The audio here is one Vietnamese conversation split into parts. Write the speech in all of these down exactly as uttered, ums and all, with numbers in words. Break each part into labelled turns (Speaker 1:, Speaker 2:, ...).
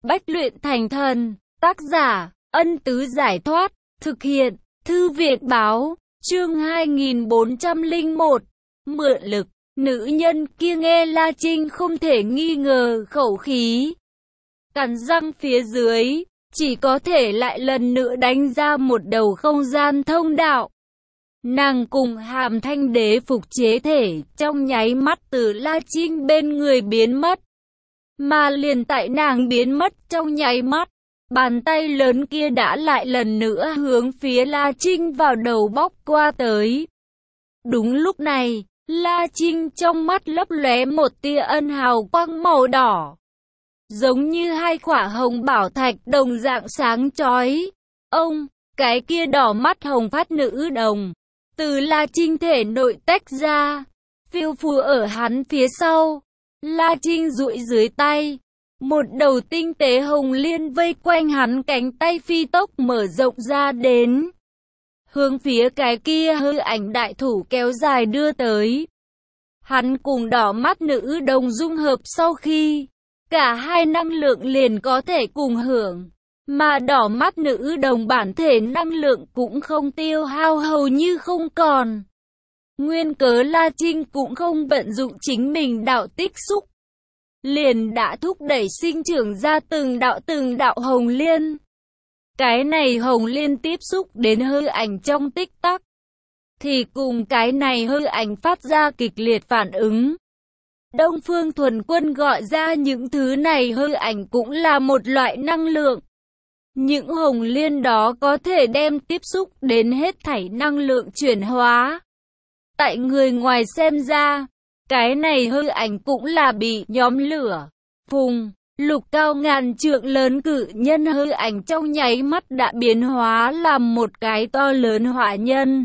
Speaker 1: Bách luyện thành thần. Tác giả, Ân Tứ Giải Thoát. Thực hiện, Thư viện Báo. Chương hai nghìn bốn trăm lẻ một. Mượn lực. Nữ nhân kia nghe La Trinh không thể nghi ngờ khẩu khí. Cắn răng phía dưới, chỉ có thể lại lần nữa đánh ra một đầu không gian thông đạo. Nàng cùng Hàm Thanh Đế phục chế thể trong nháy mắt từ La Trinh bên người biến mất. Mà liền tại nàng biến mất trong nháy mắt, bàn tay lớn kia đã lại lần nữa hướng phía La Trinh vào đầu bóc qua tới. Đúng lúc này, La Trinh trong mắt lấp lóe một tia ân hào quang màu đỏ, giống như hai quả hồng bảo thạch đồng dạng sáng chói. Ông, cái kia đỏ mắt hồng phát nữ đồng, từ La Trinh thể nội tách ra, phiêu phù ở hắn phía sau. La Trinh duỗi dưới tay, một đầu tinh tế hồng liên vây quanh hắn cánh tay phi tốc mở rộng ra đến, hướng phía cái kia hư ảnh đại thủ kéo dài đưa tới. Hắn cùng đỏ mắt nữ đồng dung hợp sau khi, cả hai năng lượng liền có thể cùng hưởng, mà đỏ mắt nữ đồng bản thể năng lượng cũng không tiêu hao hầu như không còn. Nguyên cớ La Trinh cũng không vận dụng chính mình đạo tích xúc, liền đã thúc đẩy sinh trưởng ra từng đạo từng đạo hồng liên. Cái này hồng liên tiếp xúc đến hư ảnh trong tích tắc, thì cùng cái này hư ảnh phát ra kịch liệt phản ứng. Đông Phương Thuần Quân gọi ra những thứ này hư ảnh cũng là một loại năng lượng. Những hồng liên đó có thể đem tiếp xúc đến hết thảy năng lượng chuyển hóa. Tại người ngoài xem ra, cái này hư ảnh cũng là bị nhóm lửa, phùng, lục cao ngàn trượng lớn cự nhân hư ảnh trong nháy mắt đã biến hóa làm một cái to lớn hỏa nhân.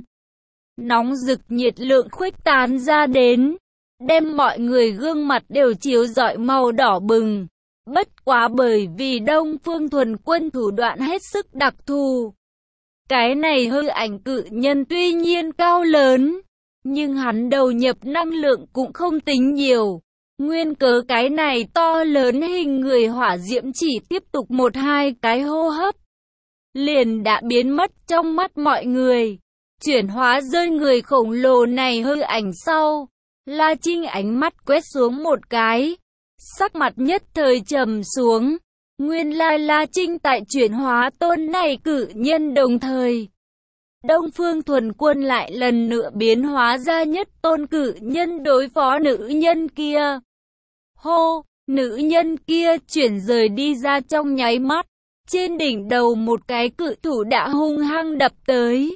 Speaker 1: Nóng rực nhiệt lượng khuếch tán ra đến, đem mọi người gương mặt đều chiếu rọi màu đỏ bừng. Bất quá bởi vì Đông Phương Thuần Quân thủ đoạn hết sức đặc thù. Cái này hư ảnh cự nhân tuy nhiên cao lớn, nhưng hắn đầu nhập năng lượng cũng không tính nhiều. Nguyên cớ cái này to lớn hình người hỏa diễm chỉ tiếp tục một hai cái hô hấp, liền đã biến mất trong mắt mọi người. Chuyển hóa rơi người khổng lồ này hư ảnh sau, La Trinh ánh mắt quét xuống một cái, sắc mặt nhất thời trầm xuống. Nguyên lai La Trinh tại chuyển hóa tôn này cự nhân đồng thời, Đông Phương Thuần Quân lại lần nữa biến hóa ra nhất tôn cự nhân đối phó nữ nhân kia. Hô, nữ nhân kia chuyển rời đi ra trong nháy mắt, trên đỉnh đầu một cái cự thủ đã hung hăng đập tới.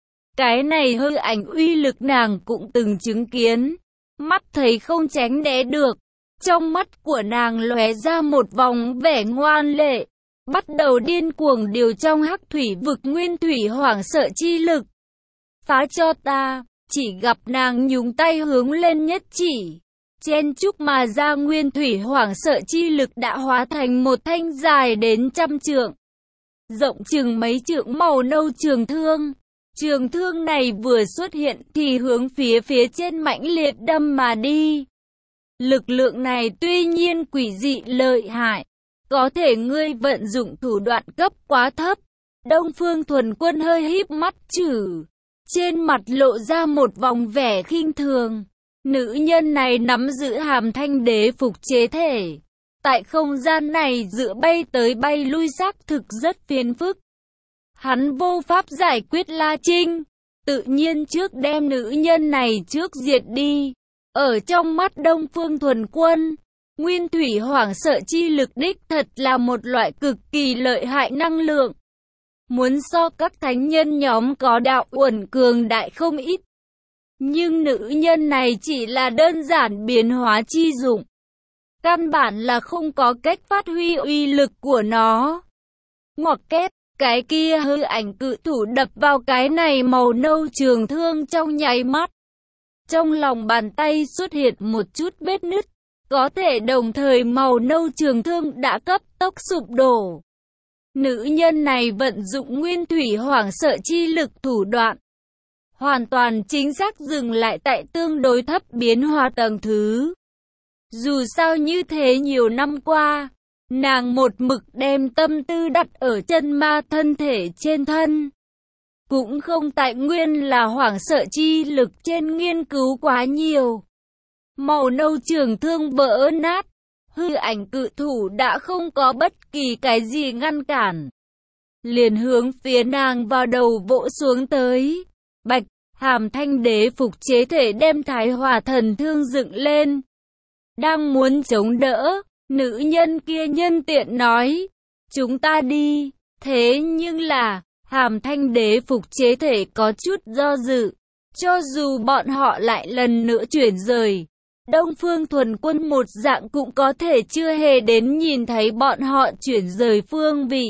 Speaker 1: Cái này hư ảnh uy lực nàng cũng từng chứng kiến, mắt thấy không tránh né được. Trong mắt của nàng lóe ra một vòng vẻ ngoan lệ, bắt đầu điên cuồng điều trong hắc thủy vực nguyên thủy hoảng sợ chi lực. Phá cho ta, chỉ gặp nàng nhúng tay hướng lên nhất chỉ, chen chúc mà ra nguyên thủy hoảng sợ chi lực đã hóa thành một thanh dài đến trăm trượng, rộng chừng mấy trượng màu nâu trường thương. Trường thương này vừa xuất hiện thì hướng phía phía trên mãnh liệt đâm mà đi. Lực lượng này tuy nhiên quỷ dị lợi hại, có thể ngươi vận dụng thủ đoạn cấp quá thấp. Đông Phương Thuần Quân hơi híp mắt chử, trên mặt lộ ra một vòng vẻ khinh thường. Nữ nhân này nắm giữ Hàm Thanh Đế phục chế thể, tại không gian này giữa bay tới bay lui xác thực rất phiền phức. Hắn vô pháp giải quyết La Trinh, tự nhiên trước đem nữ nhân này trước diệt đi. Ở trong mắt Đông Phương Thuần Quân, nguyên thủy hoảng sợ chi lực đích thật là một loại cực kỳ lợi hại năng lượng. Muốn so các thánh nhân nhóm có đạo uẩn cường đại không ít. Nhưng nữ nhân này chỉ là đơn giản biến hóa chi dụng, căn bản là không có cách phát huy uy lực của nó. Ngoặc kép, cái kia hư ảnh cự thủ đập vào cái này màu nâu trường thương trong nháy mắt. Trong lòng bàn tay xuất hiện một chút vết nứt, có thể đồng thời màu nâu trường thương đã cấp tốc sụp đổ. Nữ nhân này vận dụng nguyên thủy hoảng sợ chi lực thủ đoạn, hoàn toàn chính xác dừng lại tại tương đối thấp biến hóa tầng thứ. Dù sao như thế nhiều năm qua, Nàng một mực đem tâm tư đặt ở chân ma thân thể trên thân. Cũng không tại nguyên là hoảng sợ chi lực trên nghiên cứu quá nhiều. Màu nâu trường thương vỡ nát, hư ảnh cự thủ đã không có bất kỳ cái gì ngăn cản. Liền hướng phía nàng vào đầu vỗ xuống tới. Bạch, Hàm Thanh đế phục chế thể đem Thái Hỏa thần thương dựng lên. Đang muốn chống đỡ, nữ nhân kia nhân tiện nói, chúng ta đi. Thế nhưng là, Hàm Thanh đế phục chế thể có chút do dự. Cho dù bọn họ lại lần nữa chuyển rời, Đông Phương Thuần Quân một dạng cũng có thể chưa hề đến nhìn thấy bọn họ chuyển rời phương vị.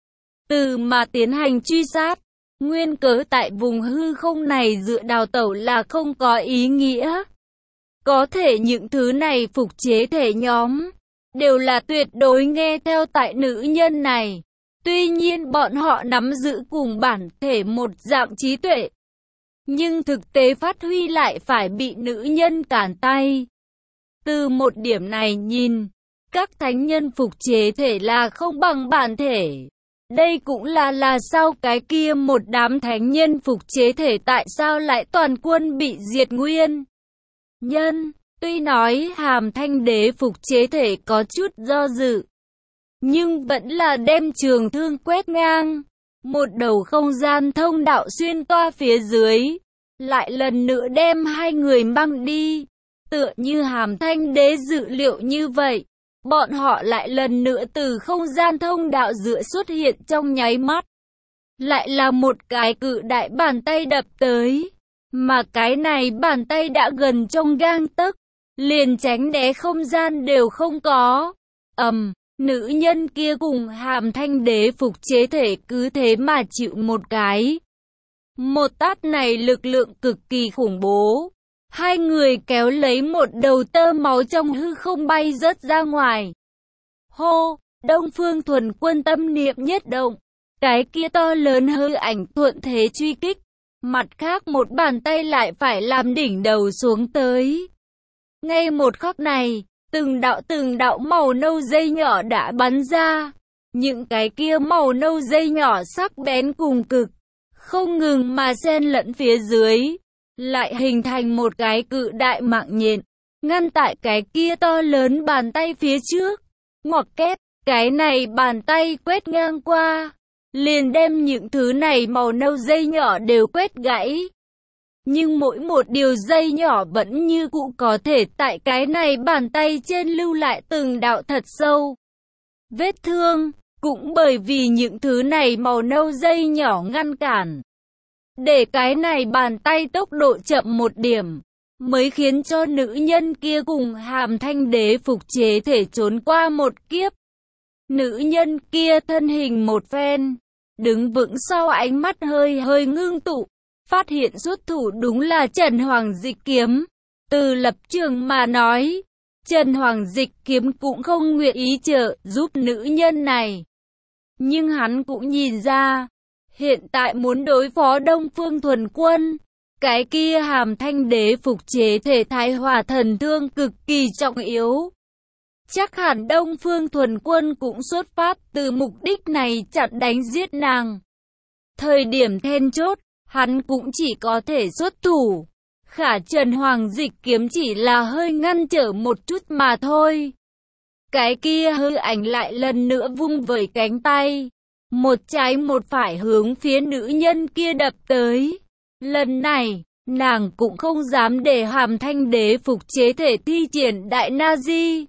Speaker 1: Từ mà tiến hành truy sát, nguyên cớ tại vùng hư không này dựa đào tẩu là không có ý nghĩa. Có thể những thứ này phục chế thể nhóm, đều là tuyệt đối nghe theo tại nữ nhân này. Tuy nhiên bọn họ nắm giữ cùng bản thể một dạng trí tuệ. Nhưng thực tế phát huy lại phải bị nữ nhân cản tay. Từ một điểm này nhìn, các thánh nhân phục chế thể là không bằng bản thể. Đây cũng là là sao cái kia một đám thánh nhân phục chế thể tại sao lại toàn quân bị diệt nguyên. Nhân, tuy nói Hàm Thanh đế phục chế thể có chút do dự, nhưng vẫn là đem trường thương quét ngang. Một đầu không gian thông đạo xuyên qua phía dưới, lại lần nữa đem hai người mang đi. Tựa như Hàm Thanh đế dự liệu như vậy, bọn họ lại lần nữa từ không gian thông đạo giữa xuất hiện trong nháy mắt. Lại là một cái cự đại bàn tay đập tới, mà cái này bàn tay đã gần trong gang tấc, liền tránh né không gian đều không có. Ầm, nữ nhân kia cùng Hàm Thanh đế phục chế thể cứ thế mà chịu một cái. Một tát này lực lượng cực kỳ khủng bố. Hai người kéo lấy một đầu tơ máu trong hư không bay rớt ra ngoài. Hô, Đông Phương Thuần Quân tâm niệm nhất động. Cái kia to lớn hư ảnh thuận thế truy kích. Mặt khác một bàn tay lại phải làm đỉnh đầu xuống tới. Ngay một khắc này, từng đạo từng đạo màu nâu dây nhỏ đã bắn ra. Những cái kia màu nâu dây nhỏ sắc bén cùng cực, không ngừng mà xen lẫn phía dưới. Lại hình thành một cái cự đại mạng nhện, ngăn tại cái kia to lớn bàn tay phía trước. Ngoặc kép, cái này bàn tay quét ngang qua, liền đem những thứ này màu nâu dây nhỏ đều quét gãy. Nhưng mỗi một điều dây nhỏ vẫn như cũ có thể tại cái này bàn tay trên lưu lại từng đạo thật sâu vết thương, cũng bởi vì những thứ này màu nâu dây nhỏ ngăn cản. Để cái này bàn tay tốc độ chậm một điểm, mới khiến cho nữ nhân kia cùng Hàm Thanh đế phục chế thể trốn qua một kiếp. Nữ nhân kia thân hình một phen, đứng vững sau ánh mắt hơi hơi ngưng tụ, phát hiện xuất thủ đúng là Trần Hoàng Dịch Kiếm. Từ lập trường mà nói, Trần Hoàng Dịch Kiếm cũng không nguyện ý trợ giúp nữ nhân này. Nhưng hắn cũng nhìn ra, hiện tại muốn đối phó Đông Phương Thuần Quân, cái kia Hàm Thanh đế phục chế thể Thái Hỏa thần thương cực kỳ trọng yếu. Chắc hẳn Đông Phương Thuần Quân cũng xuất phát từ mục đích này chặn đánh giết nàng. Thời điểm then chốt, hắn cũng chỉ có thể xuất thủ. Khả Trần Hoàng Dịch Kiếm chỉ là hơi ngăn trở một chút mà thôi. Cái kia hư ảnh lại lần nữa vung vẩy cánh tay, một trái một phải hướng phía nữ nhân kia đập tới. Lần này, nàng cũng không dám để Hàm Thanh đế phục chế thể thi triển đại na di.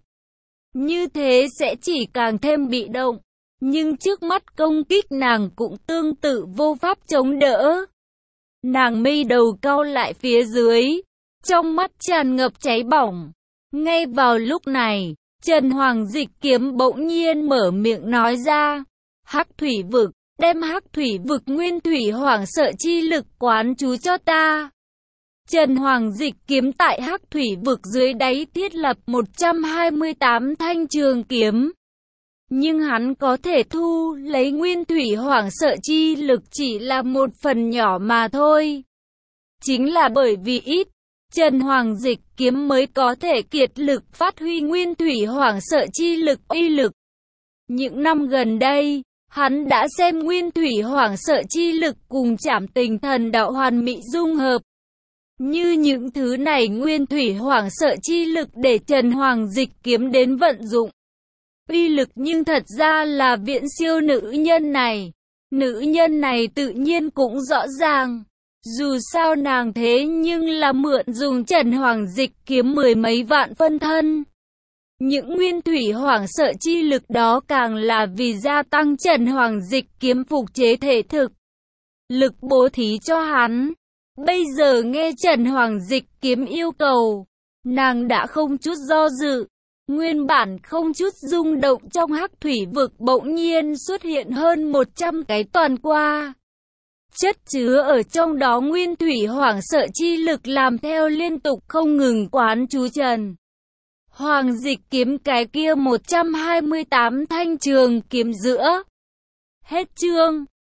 Speaker 1: Như thế sẽ chỉ càng thêm bị động. Nhưng trước mắt công kích nàng cũng tương tự vô pháp chống đỡ. Nàng mi đầu cau lại phía dưới, trong mắt tràn ngập cháy bỏng. Ngay vào lúc này, Trần Hoàng Dịch Kiếm bỗng nhiên mở miệng nói ra. Hắc thủy vực, đem hắc thủy vực nguyên thủy hoảng sợ chi lực quán chú cho ta. Trần Hoàng Dịch Kiếm tại hắc thủy vực dưới đáy thiết lập một trăm hai mươi tám thanh trường kiếm. Nhưng hắn có thể thu lấy nguyên thủy hoảng sợ chi lực chỉ là một phần nhỏ mà thôi. Chính là bởi vì ít, Trần Hoàng Dịch Kiếm mới có thể kiệt lực phát huy nguyên thủy hoảng sợ chi lực uy lực. Những năm gần đây, hắn đã xem nguyên thủy hoảng sợ chi lực cùng trảm tình thần đạo hoàn mỹ dung hợp. Như những thứ này nguyên thủy hoảng sợ chi lực để Trần Hoàng Dịch Kiếm đến vận dụng. Uy lực nhưng thật ra là viễn siêu nữ nhân này. Nữ nhân này tự nhiên cũng rõ ràng. Dù sao nàng thế nhưng là mượn dùng Trần Hoàng Dịch Kiếm mười mấy vạn phân thân. Những nguyên thủy hoảng sợ chi lực đó càng là vì gia tăng Trần Hoàng Dịch Kiếm phục chế thể thực. Lực bố thí cho hắn. Bây giờ nghe Trần Hoàng Dịch Kiếm yêu cầu, nàng đã không chút do dự. Nguyên bản không chút rung động trong hắc thủy vực bỗng nhiên xuất hiện hơn một trăm cái toàn qua. Chất chứa ở trong đó nguyên thủy hoảng sợ chi lực làm theo liên tục không ngừng quán chú Trần Hoàng Dịch Kiếm cái kia một trăm hai mươi tám thanh trường kiếm giữa. Hết chương.